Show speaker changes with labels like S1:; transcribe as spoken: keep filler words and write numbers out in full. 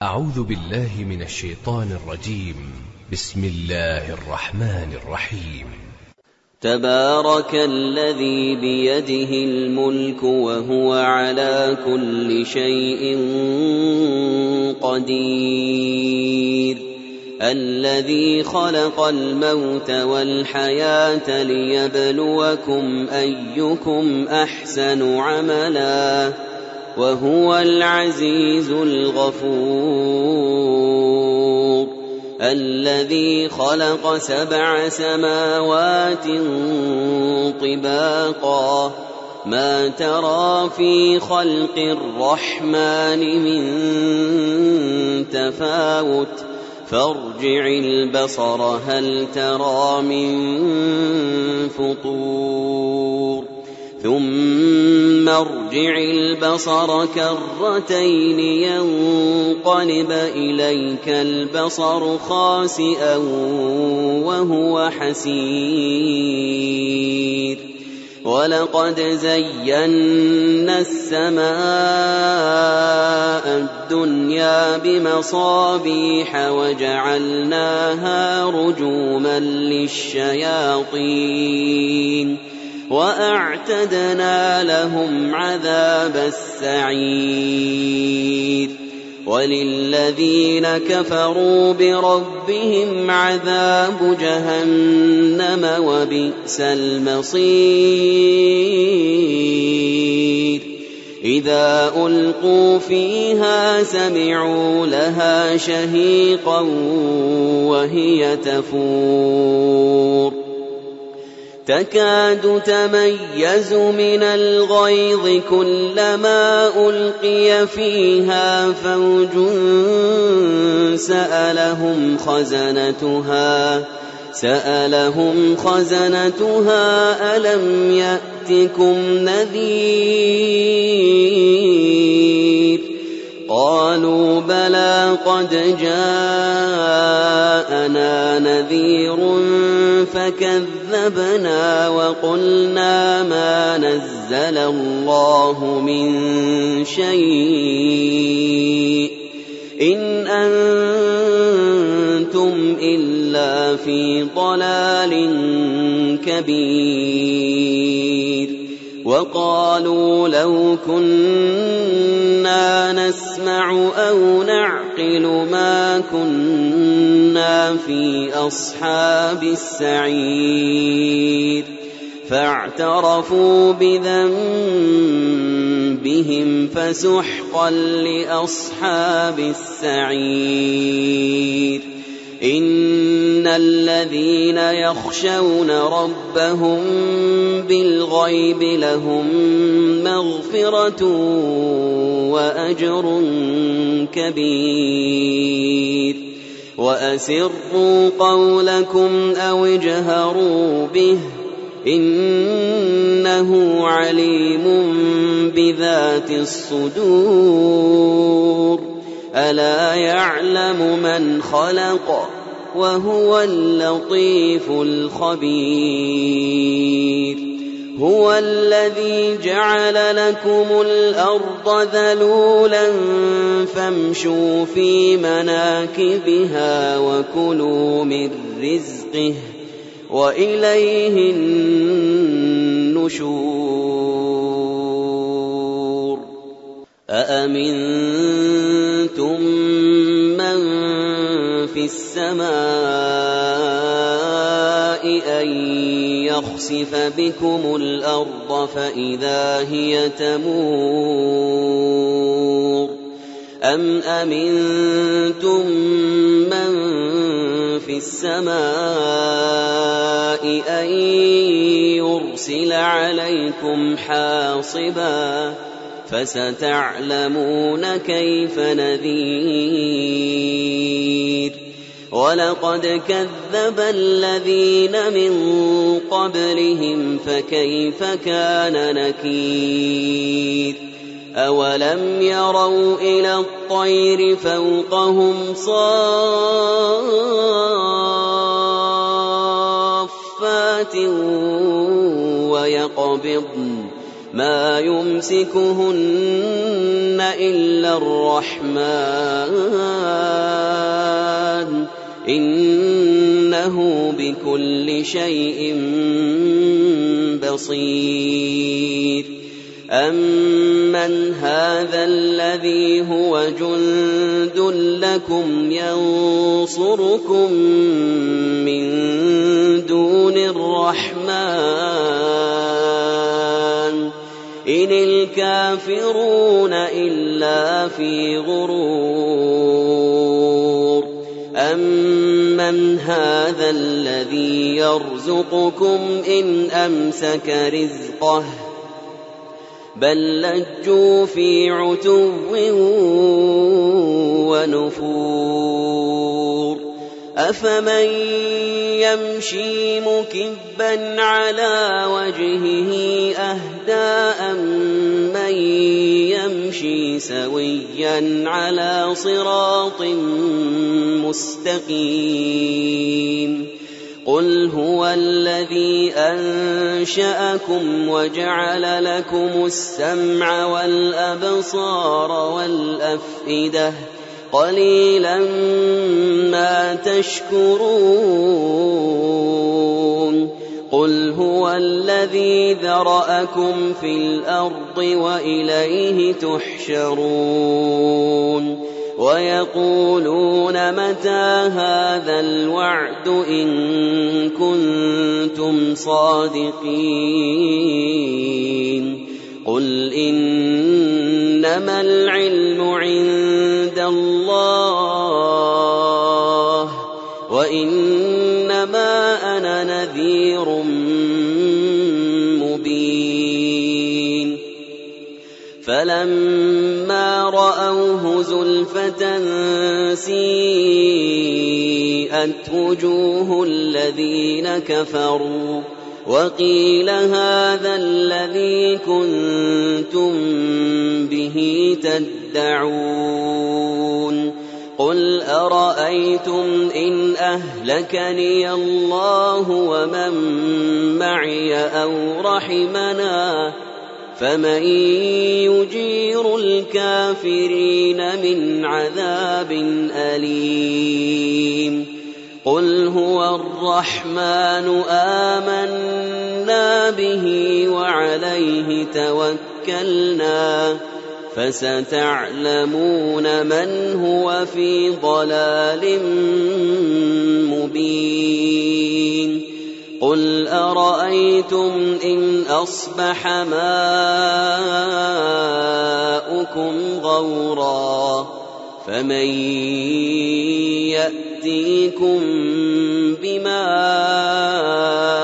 S1: أعوذ بالله من الشيطان الرجيم. بسم الله الرحمن الرحيم.
S2: تبارك الذي بيده الملك وهو على كل شيء قدير، الذي خلق الموت والحياة ليبلوكم أيكم أحسن عملا وهو العزيز الغفور، الذي خلق سبع سماوات طباقا ما ترى في خلق الرحمن من تفاوت فارجع البصر هل ترى من فطور ثم ارجع البصر كرتين ينقلب إليك البصر خاسئا وهو حسير، ولقد زينا السماء الدنيا بمصابيح وجعلناها رجوما للشياطين وأعتدنا لهم عذاب السعير، وللذين كفروا بربهم عذاب جهنم وبئس المصير، إذا ألقوا فيها سمعوا لها شهيقا وهي تفور تكاد تميز من الغيظ كلما ألقي فيها فوج سألهم خزنتها سألهم خزنتها ألم يأتكم نذير قالوا بلى قد جاءنا نذير فكذبنا وقلنا ما نزل الله من شيء إن أنتم إلا في ضلال كبير، وقالوا لو كنا نسمع أو نعقل ما كنا في أصحاب السعير، فاعترفوا بذنبهم فسحقا لأصحاب السعير. إن الذين يخشون ربهم بالغيب لهم مغفرة وأجر كبير، وأسروا قولكم أو اجهروا به إنه عليم بذات الصدور، ألا يعلم من خلق وهو اللطيف الخبير، هو الذي جعل لكم الأرض ذلولا فامشوا في مناكبها وكلوا من رزقه وإليه النشور. أأمنتم من في السماء أن يخسف بكم الأرض فإذا هي تمور، أم أمنتم من في السماء أن يرسل عليكم حاصبا فستعلمون كيف نذير. ولقد كذب الذين من قبلهم فكيف كان نكير. أولم يروا إلى الطير فوقهم صافات ويقبضن ما يمسكهن إلا الرحمن إنه بكل شيء بصير أمن هذا الذي هو جند لكم ينصركم من دون الرحمن إن الكافرون إلا في غرور أمن هذا الذي يرزقكم إن أمسك رزقه بل لجوا في عتو ونفور أفمن يمشي مكبا على وجهه أهدى أمن يمشي سويا على صراط مستقيم قل هو الذي أنشأكم وجعل لكم السمع والأبصار والأفئدة قليلا ما تشكرون قل هو الذي ذرأكم في الأرض وإليه تحشرون ويقولون متى هذا الوعد إن كنتم صادقين قل إنما العلم عند الله وإنما أنا نذير مبين فلما رأوه زلفة سيئت وجوه الذين كفروا وقيل هذا الذي كنتم به تدعون قل أرأيتم إن أهلكني الله ومن معي أو رحمنا فمن يجير الكافرين من عذاب أليم قل هو الرحمن آمنا به وعليه توكلنا فستعلمون من هو في ضلال مبين قل أرأيتم إن أصبح ماؤكم غورا فمن يأتيكم بماء